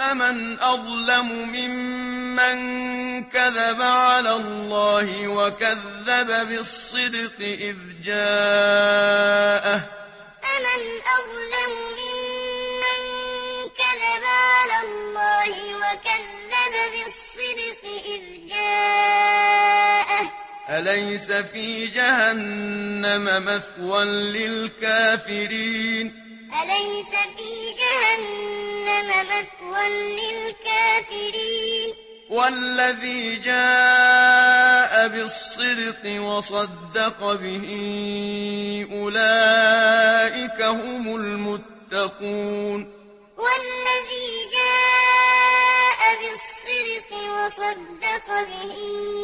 فمن أظلم ممن كذب على الله وكذب بالصدق إذ جاءه فمن أظلم ممن كذب على الله وكذب بالصدق إذ جاءه أليس في جهنم مثوى للكافرين أليس في جهنم مثوى للكافرين والذي جاء بالصدق وصدق به أولئك هم المتقون والذي جاء بالصدق وصدق به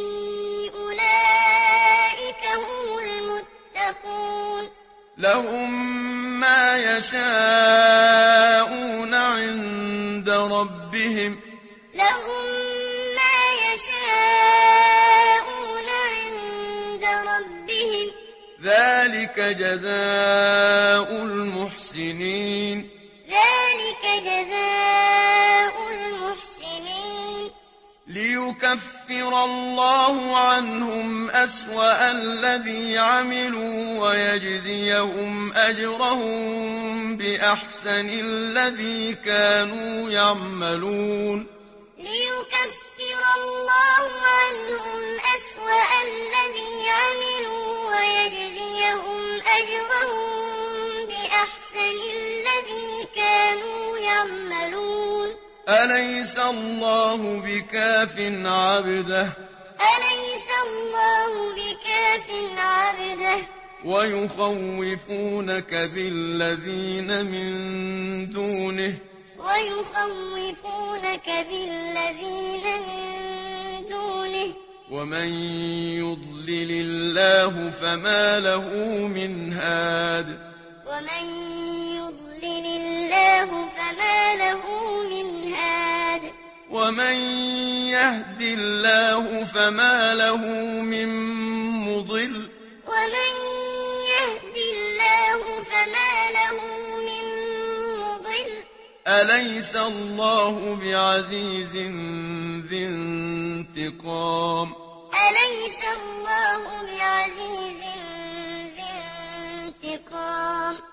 أولئك هم المتقون لهم ما يشاءون عند ربهم لهم ما يشاءون عند ربهم ذلك جزاء المحسنين ذلك جزاء المحسنين ليكفر الله عنهم أسوأ الذي عملوا ويجزيهم أجرهم بأحسن الذي كانوا يعملون ليكفر الله عنهم أسوأ الذي عملوا ويجزيهم أجرهم بأحسن الذي كانوا يعملون أليس الله بكاف عبده أليس الله بكاف عبده ويخوفونك بالذين من دونه ويخوفونك بالذين من دونه ومن يضلل الله فما له من هاد ومن يضلل الله فما له من هاد ومن يهد الله فما له من مضل ومن يهد الله فما له من مضل أليس الله بعزيز ذي انتقام أليس الله بعزيز ذي انتقام